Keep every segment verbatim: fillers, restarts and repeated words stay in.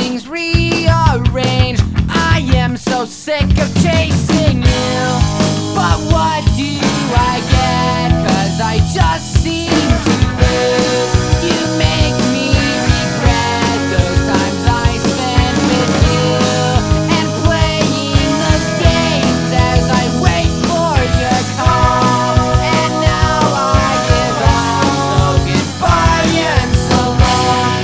things rearranged. I am so sick of chasing you, but what do I get? 'Cause I just seem to lose. You make me regret those times I spent with you, and playing those games as I wait for your call. And now I give up, so goodbye and so long.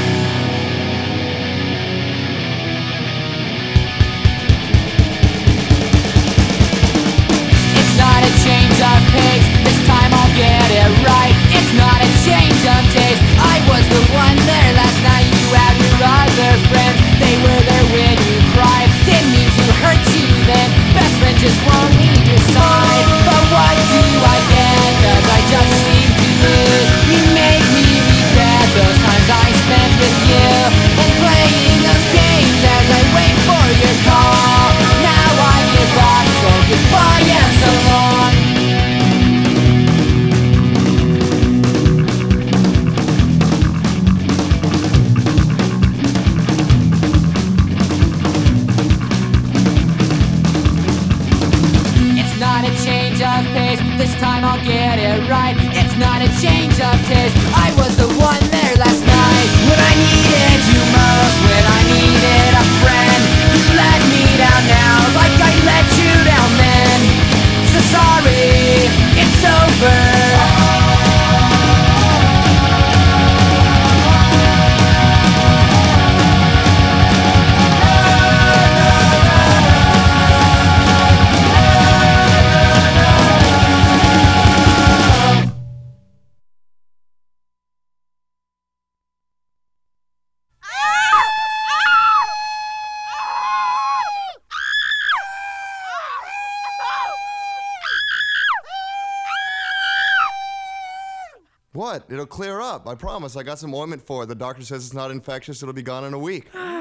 It's not a change of pace, this time I'll get it right. It's not a change of taste, I was the one there last night. You have your other friends, they were there when you cried. Didn't mean to hurt you then, best friend just won't leave your side. But what do I get? 'Cause I just seem to lose. You make me regret those times I spent with you, and playing those games as I wait for your call. Now I give up, so goodbye and so long. It's not a change of pace, this time I'll get it right. It's not a change of taste, I was the one there last night. When I needed you most, when I needed a friend, you let me down now, like I let you down then. So sorry, it's over. What? It'll clear up. I promise. I got some ointment for it. The doctor says it's not infectious. It'll be gone in a week.